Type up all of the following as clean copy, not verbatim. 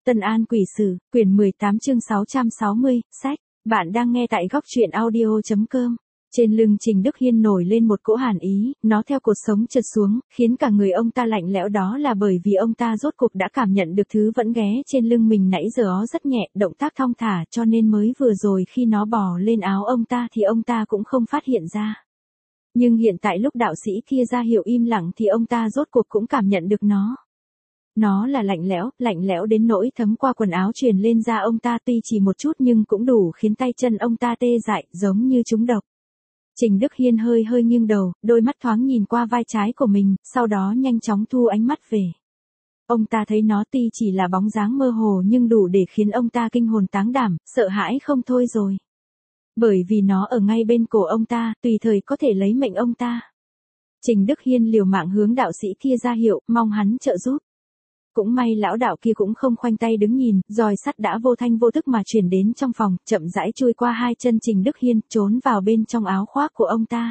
Tân An Quỷ Sử, quyển 18 chương 660, sách. Bạn đang nghe tại góc truyện audio.com. Trên lưng Trình Đức Hiên nổi lên một cỗ hàn ý, nó theo cột sống trượt xuống, khiến cả người ông ta lạnh lẽo, đó là bởi vì ông ta rốt cục đã cảm nhận được thứ vẫn ghé trên lưng mình nãy giờ ó rất nhẹ, động tác thong thả, cho nên mới vừa rồi khi nó bò lên áo ông ta thì ông ta cũng không phát hiện ra. Nhưng hiện tại lúc đạo sĩ kia ra hiệu im lặng thì ông ta rốt cuộc cũng cảm nhận được nó. Nó là lạnh lẽo đến nỗi thấm qua quần áo truyền lên da ông ta, tuy chỉ một chút nhưng cũng đủ khiến tay chân ông ta tê dại, giống như trúng độc. Trình Đức Hiên hơi nghiêng đầu, đôi mắt thoáng nhìn qua vai trái của mình, sau đó nhanh chóng thu ánh mắt về. Ông ta thấy nó tuy chỉ là bóng dáng mơ hồ nhưng đủ để khiến ông ta kinh hồn táng đảm, sợ hãi không thôi rồi. Bởi vì nó ở ngay bên cổ ông ta, tùy thời có thể lấy mệnh ông ta. Trình Đức Hiên liều mạng hướng đạo sĩ kia ra hiệu, mong hắn trợ giúp. Cũng may lão đạo kia cũng không khoanh tay đứng nhìn, roi sắt đã vô thanh vô thức mà chuyển đến trong phòng, chậm rãi chui qua hai chân Trình Đức Hiên, trốn vào bên trong áo khoác của ông ta.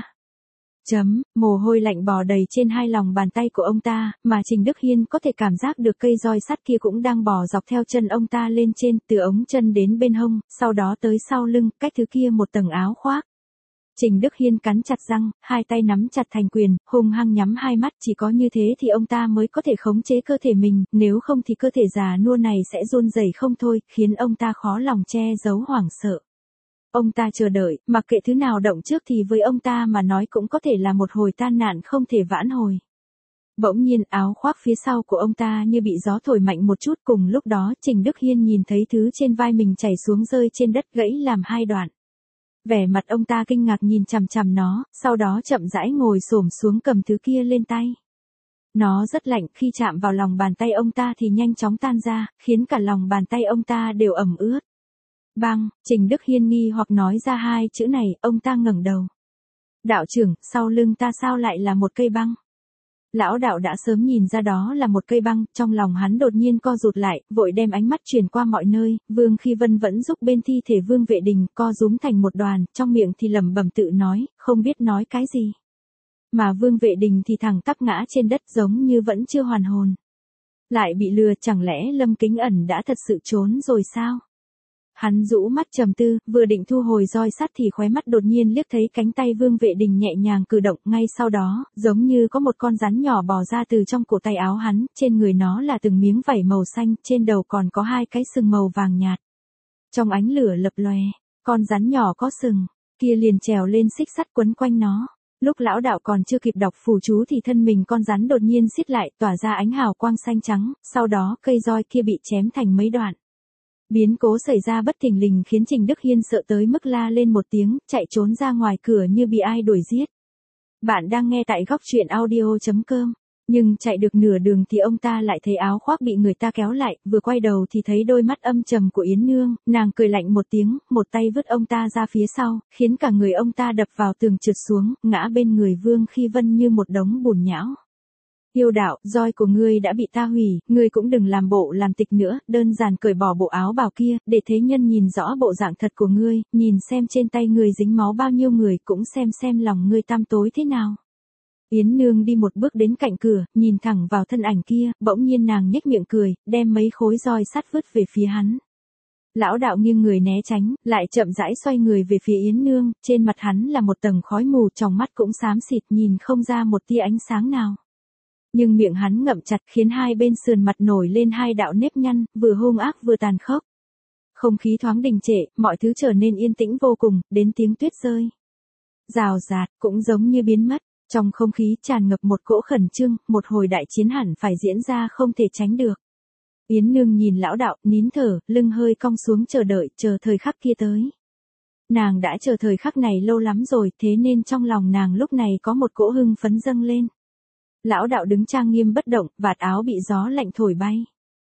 Mồ hôi lạnh bò đầy trên hai lòng bàn tay của ông ta, mà Trình Đức Hiên có thể cảm giác được cây roi sắt kia cũng đang bò dọc theo chân ông ta lên trên, từ ống chân đến bên hông, sau đó tới sau lưng, cách thứ kia một tầng áo khoác. Trình Đức Hiên cắn chặt răng, hai tay nắm chặt thành quyền, hung hăng nhắm hai mắt, chỉ có như thế thì ông ta mới có thể khống chế cơ thể mình, nếu không thì cơ thể già nua này sẽ run rẩy không thôi, khiến ông ta khó lòng che giấu hoảng sợ. Ông ta chờ đợi, mặc kệ thứ nào động trước thì với ông ta mà nói cũng có thể là một hồi tai nạn không thể vãn hồi. Bỗng nhiên áo khoác phía sau của ông ta như bị gió thổi mạnh một chút, cùng lúc đó Trình Đức Hiên nhìn thấy thứ trên vai mình chảy xuống rơi trên đất gãy làm hai đoạn. Vẻ mặt ông ta kinh ngạc nhìn chằm chằm nó, sau đó chậm rãi ngồi xổm xuống cầm thứ kia lên tay. Nó rất lạnh, khi chạm vào lòng bàn tay ông ta thì nhanh chóng tan ra, khiến cả lòng bàn tay ông ta đều ẩm ướt. Băng, Trình Đức Hiên nghi hoặc nói ra hai chữ này, ông ta ngẩng đầu. Đạo trưởng, sau lưng ta sao lại là một cây băng? Lão đạo đã sớm nhìn ra đó là một cây băng, trong lòng hắn đột nhiên co rụt lại, vội đem ánh mắt chuyển qua mọi nơi, Vương Khi Vân vẫn giúp bên thi thể Vương Vệ Đình, co rúm thành một đoàn, trong miệng thì lẩm bẩm tự nói, không biết nói cái gì. Mà Vương Vệ Đình thì thẳng tắp ngã trên đất giống như vẫn chưa hoàn hồn. Lại bị lừa, chẳng lẽ Lâm Kính Ẩn đã thật sự trốn rồi sao? Hắn rũ mắt trầm tư, vừa định thu hồi roi sắt thì khóe mắt đột nhiên liếc thấy cánh tay Vương Vệ Đình nhẹ nhàng cử động, ngay sau đó, giống như có một con rắn nhỏ bò ra từ trong cổ tay áo hắn, trên người nó là từng miếng vảy màu xanh, trên đầu còn có hai cái sừng màu vàng nhạt. Trong ánh lửa lập lòe, con rắn nhỏ có sừng, kia liền trèo lên xích sắt quấn quanh nó. Lúc lão đạo còn chưa kịp đọc phù chú thì thân mình con rắn đột nhiên siết lại, tỏa ra ánh hào quang xanh trắng, sau đó cây roi kia bị chém thành mấy đoạn. Biến cố xảy ra bất thình lình khiến Trình Đức Hiên sợ tới mức la lên một tiếng, chạy trốn ra ngoài cửa như bị ai đuổi giết. Bạn đang nghe tại góc truyện audio.com. Nhưng chạy được nửa đường thì ông ta lại thấy áo khoác bị người ta kéo lại, vừa quay đầu thì thấy đôi mắt âm trầm của Yến Nương, nàng cười lạnh một tiếng, một tay vứt ông ta ra phía sau, khiến cả người ông ta đập vào tường trượt xuống, ngã bên người Vương Khi Vân như một đống bùn nhão. Yêu đạo, roi của ngươi đã bị ta hủy, ngươi cũng đừng làm bộ làm tịch nữa, đơn giản cởi bỏ bộ áo bào kia, để thế nhân nhìn rõ bộ dạng thật của ngươi, nhìn xem trên tay ngươi dính máu bao nhiêu người, cũng xem lòng ngươi tăm tối thế nào. Yến Nương đi một bước đến cạnh cửa, nhìn thẳng vào thân ảnh kia, bỗng nhiên nàng nhếch miệng cười, đem mấy khối roi sắt vứt về phía hắn. Lão đạo nghiêng người né tránh, lại chậm rãi xoay người về phía Yến Nương, trên mặt hắn là một tầng khói mù, trong mắt cũng xám xịt, nhìn không ra một tia ánh sáng nào. Nhưng miệng hắn ngậm chặt khiến hai bên sườn mặt nổi lên hai đạo nếp nhăn, vừa hung ác vừa tàn khốc. Không khí thoáng đình trệ, mọi thứ trở nên yên tĩnh vô cùng, đến tiếng tuyết rơi. Rào rạt, cũng giống như biến mất, trong không khí tràn ngập một cỗ khẩn trương, một hồi đại chiến hẳn phải diễn ra không thể tránh được. Yến Nương nhìn lão đạo, nín thở, lưng hơi cong xuống chờ đợi, chờ thời khắc kia tới. Nàng đã chờ thời khắc này lâu lắm rồi, thế nên trong lòng nàng lúc này có một cỗ hưng phấn dâng lên. Lão đạo đứng trang nghiêm bất động, vạt áo bị gió lạnh thổi bay.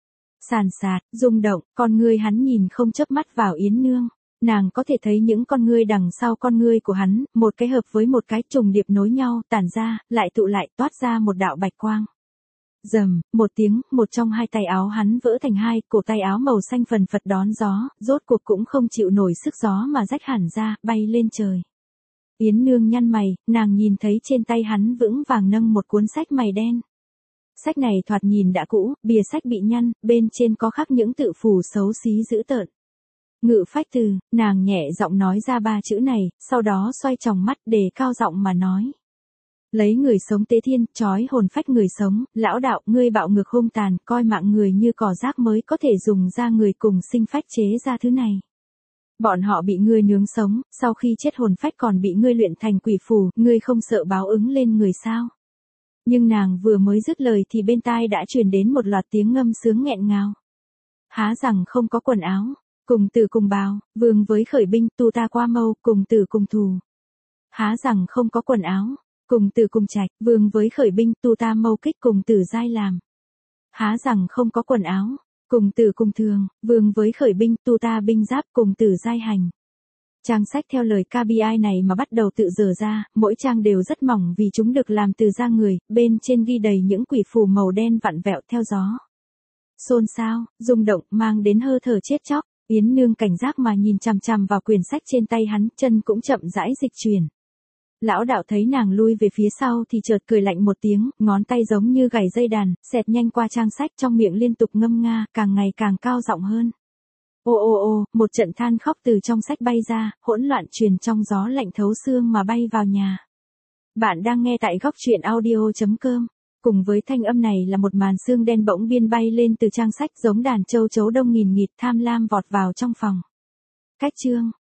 Sàn sạt, rung động, con ngươi hắn nhìn không chớp mắt vào Yến Nương. Nàng có thể thấy những con ngươi đằng sau con ngươi của hắn, một cái hợp với một cái trùng điệp nối nhau, tản ra, lại tụ lại, toát ra một đạo bạch quang. Rầm, một tiếng, một trong hai tay áo hắn vỡ thành hai, cổ tay áo màu xanh phần phật đón gió, rốt cuộc cũng không chịu nổi sức gió mà rách hẳn ra, bay lên trời. Yến Nương nhăn mày, nàng nhìn thấy trên tay hắn vững vàng nâng một cuốn sách mày đen. Sách này thoạt nhìn đã cũ, bìa sách bị nhăn, bên trên có khắc những tự phù xấu xí dữ tợn. Ngự phách từ, nàng nhẹ giọng nói ra 3 chữ này, sau đó xoay tròng mắt đề cao giọng mà nói. Lấy người sống tế thiên, trói hồn phách người sống, lão đạo, ngươi bạo ngược hung tàn, coi mạng người như cỏ rác mới có thể dùng ra người cùng sinh phách chế ra thứ này. Bọn họ bị ngươi nướng sống, sau khi chết hồn phách còn bị ngươi luyện thành quỷ phù, ngươi không sợ báo ứng lên người sao? Nhưng nàng vừa mới dứt lời thì bên tai đã truyền đến một loạt tiếng ngâm sướng nghẹn ngào. Há rằng không có quần áo, cùng tử cùng bào, vương với khởi binh, tu ta qua mâu, cùng tử cùng thù. Há rằng không có quần áo, cùng tử cùng trạch, vương với khởi binh, tu ta mâu kích cùng tử giai làm. Há rằng không có quần áo, cùng tử cùng thường, vương với khởi binh, tu ta binh giáp cùng tử giai hành. Trang sách theo lời KPI này mà bắt đầu tự dở ra, mỗi trang đều rất mỏng vì chúng được làm từ da người, bên trên ghi đầy những quỷ phù màu đen vặn vẹo theo gió. Xôn xao, rung động, mang đến hơi thở chết chóc, Yến Nương cảnh giác mà nhìn chằm chằm vào quyển sách trên tay hắn, chân cũng chậm rãi dịch chuyển. Lão đạo thấy nàng lui về phía sau thì chợt cười lạnh một tiếng, ngón tay giống như gảy dây đàn, xẹt nhanh qua trang sách trong miệng liên tục ngâm nga, càng ngày càng cao giọng hơn. Ô ô ô, một trận than khóc từ trong sách bay ra, hỗn loạn truyền trong gió lạnh thấu xương mà bay vào nhà. Bạn đang nghe tại góc truyện audio.com. Cùng với thanh âm này là một màn xương đen bỗng biên bay lên từ trang sách giống đàn châu chấu đông nghìn nghịt tham lam vọt vào trong phòng. Cách chương.